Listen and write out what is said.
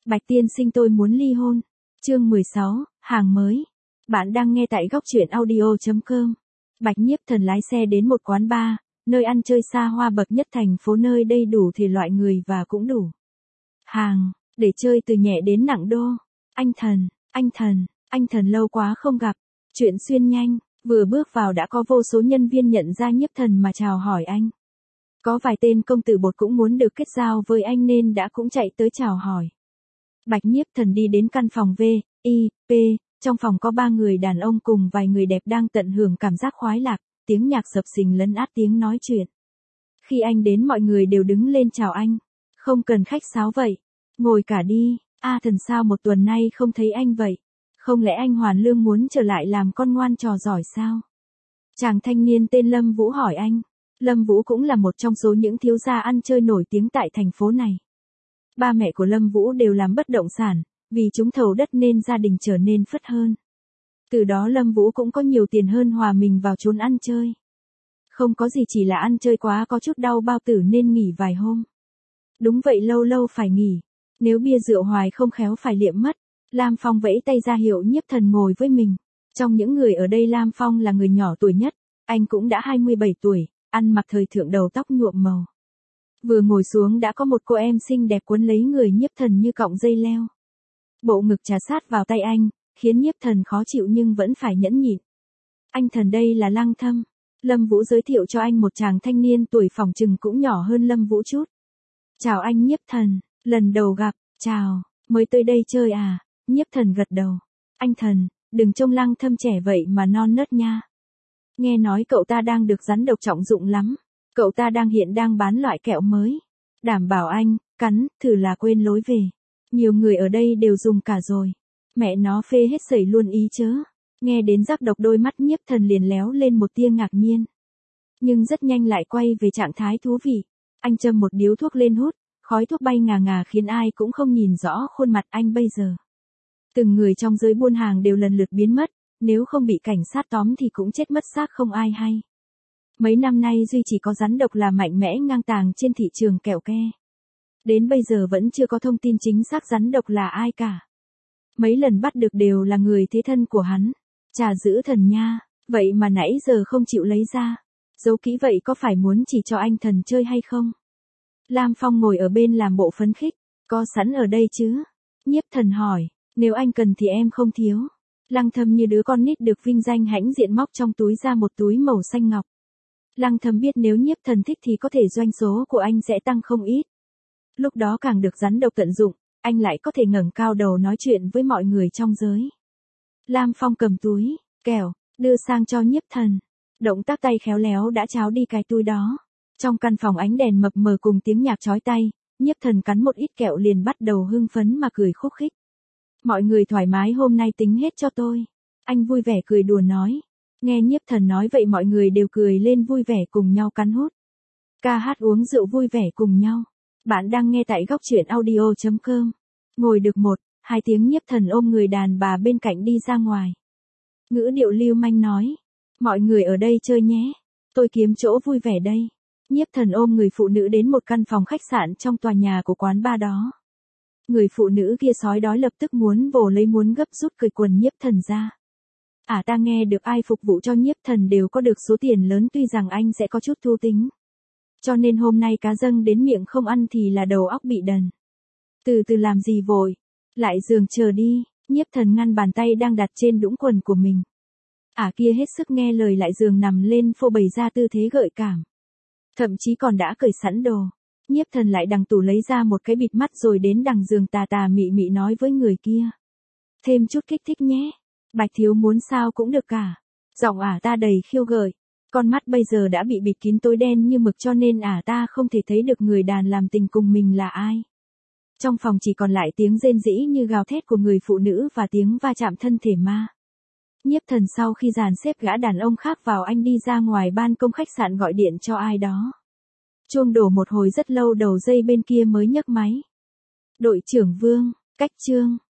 Bạch tiên sinh tôi muốn ly hôn. Chương 16, hàng mới. Bạn đang nghe tại góc truyện audio.com. Bạch Nhiếp Thần lái xe đến một quán bar, nơi ăn chơi xa hoa bậc nhất thành phố, nơi đây đủ thể loại người và cũng đủ hàng, để chơi từ nhẹ đến nặng đô. Anh Thần lâu quá không gặp. Chuyện xuyên nhanh, vừa bước vào đã có vô số nhân viên nhận ra Nhiếp Thần mà chào hỏi anh. Có vài tên công tử bột cũng muốn được kết giao với anh nên đã cũng chạy tới chào hỏi. Bạch Nhiếp Thần đi đến căn phòng VIP, trong phòng có 3 người đàn ông cùng vài người đẹp đang tận hưởng cảm giác khoái lạc, tiếng nhạc sập sình lấn át tiếng nói chuyện. Khi anh đến mọi người đều đứng lên chào anh. Không cần khách sáo vậy. Ngồi cả đi. Thần sao một tuần nay không thấy anh vậy? Không lẽ anh hoàn lương muốn trở lại làm con ngoan trò giỏi sao? Chàng thanh niên tên Lâm Vũ hỏi anh. Lâm Vũ cũng là một trong số những thiếu gia ăn chơi nổi tiếng tại thành phố này. Ba mẹ của Lâm Vũ đều làm bất động sản, vì trúng thầu đất nên gia đình trở nên phất hơn. Từ đó Lâm Vũ cũng có nhiều tiền hơn, hòa mình vào chốn ăn chơi. Không có gì, chỉ là ăn chơi quá có chút đau bao tử nên nghỉ vài hôm. Đúng vậy, lâu lâu phải nghỉ. Nếu bia rượu hoài không khéo phải liệm mất. Lam Phong vẫy tay ra hiệu Nhiếp Thần ngồi với mình. Trong những người ở đây Lam Phong là người nhỏ tuổi nhất. Anh cũng đã 27 tuổi, ăn mặc thời thượng, đầu tóc nhuộm màu. Vừa ngồi xuống đã có một cô em xinh đẹp quấn lấy người Nhiếp Thần như cọng dây leo. Bộ ngực trà sát vào tay anh, khiến Nhiếp Thần khó chịu nhưng vẫn phải nhẫn nhịn. Anh Thần, đây là Lăng Thâm. Lâm Vũ giới thiệu cho anh một chàng thanh niên tuổi phỏng chừng cũng nhỏ hơn Lâm Vũ chút. Chào anh Nhiếp Thần, lần đầu gặp. Chào, mới tới đây chơi à? Nhiếp Thần gật đầu. Anh Thần, đừng trông Lăng Thâm trẻ vậy mà non nớt nha. Nghe nói cậu ta đang được rắn độc trọng dụng lắm. Cậu ta hiện đang bán loại kẹo mới. Đảm bảo anh, cắn, thử là quên lối về. Nhiều người ở đây đều dùng cả rồi. Mẹ nó phê hết sẩy luôn ý chớ. Nghe đến rắc độc, đôi mắt Nhiếp Thần liền léo lên một tia ngạc nhiên. Nhưng rất nhanh lại quay về trạng thái thú vị. Anh châm một điếu thuốc lên hút, khói thuốc bay ngà ngà khiến ai cũng không nhìn rõ khuôn mặt anh bây giờ. Từng người trong giới buôn hàng đều lần lượt biến mất, nếu không bị cảnh sát tóm thì cũng chết mất xác không ai hay. Mấy năm nay duy chỉ có rắn độc là mạnh mẽ ngang tàng trên thị trường kẹo ke. Đến bây giờ vẫn chưa có thông tin chính xác rắn độc là ai cả. Mấy lần bắt được đều là người thế thân của hắn. Chà giữ Thần nha, vậy mà nãy giờ không chịu lấy ra. Giấu kỹ vậy có phải muốn chỉ cho anh Thần chơi hay không? Lam Phong ngồi ở bên làm bộ phấn khích. Có sẵn ở đây chứ? Nhiếp Thần hỏi. Nếu anh cần thì em không thiếu. Lăng Thâm như đứa con nít được vinh danh hãnh diện móc trong túi ra một túi màu xanh ngọc. Lăng Thâm biết nếu Nhiếp Thần thích thì có thể doanh số của anh sẽ tăng không ít. Lúc đó càng được rắn độc tận dụng, anh lại có thể ngẩng cao đầu nói chuyện với mọi người trong giới. Lam Phong cầm túi kẹo, đưa sang cho Nhiếp Thần. Động tác tay khéo léo đã tráo đi cái túi đó. Trong căn phòng ánh đèn mập mờ cùng tiếng nhạc chói tai, Nhiếp Thần cắn một ít kẹo liền bắt đầu hưng phấn mà cười khúc khích. Mọi người thoải mái, hôm nay tính hết cho tôi. Anh vui vẻ cười đùa nói. Nghe Nhiếp Thần nói vậy mọi người đều cười lên vui vẻ cùng nhau cắn hút. Ca hát uống rượu vui vẻ cùng nhau. Bạn đang nghe tại góc truyện audio.com. Ngồi được 1-2 tiếng Nhiếp Thần ôm người đàn bà bên cạnh đi ra ngoài. Ngữ điệu lưu manh nói. Mọi người ở đây chơi nhé. Tôi kiếm chỗ vui vẻ đây. Nhiếp Thần ôm người phụ nữ đến một căn phòng khách sạn trong tòa nhà của quán bar đó. Người phụ nữ kia sói đói lập tức muốn vồ lấy, muốn gấp rút cởi quần Nhiếp Thần ra. Ta nghe được ai phục vụ cho Nhiếp Thần đều có được số tiền lớn, tuy rằng anh sẽ có chút thu tính. Cho nên hôm nay cá dâng đến miệng không ăn thì là đầu óc bị đần. Từ từ làm gì vội. Lại giường chờ đi. Nhiếp Thần ngăn bàn tay đang đặt trên đũng quần của mình. Kia hết sức nghe lời lại giường nằm lên phô bày ra tư thế gợi cảm. Thậm chí còn đã cởi sẵn đồ. Nhiếp Thần lại đằng tủ lấy ra một cái bịt mắt rồi đến đằng giường tà tà mị mị nói với người kia. Thêm chút kích thích nhé. Bạch thiếu muốn sao cũng được cả. Giọng ta đầy khiêu gợi. Con mắt bây giờ đã bị bịt kín tối đen như mực cho nên ta không thể thấy được người đàn làm tình cùng mình là ai. Trong phòng chỉ còn lại tiếng rên rỉ như gào thét của người phụ nữ và tiếng va chạm thân thể ma. Nhiếp Thần sau khi dàn xếp gã đàn ông khác vào, anh đi ra ngoài ban công khách sạn gọi điện cho ai đó. Chuông đổ một hồi rất lâu, đầu dây bên kia mới nhấc máy. Đội trưởng Vương, cách Trương.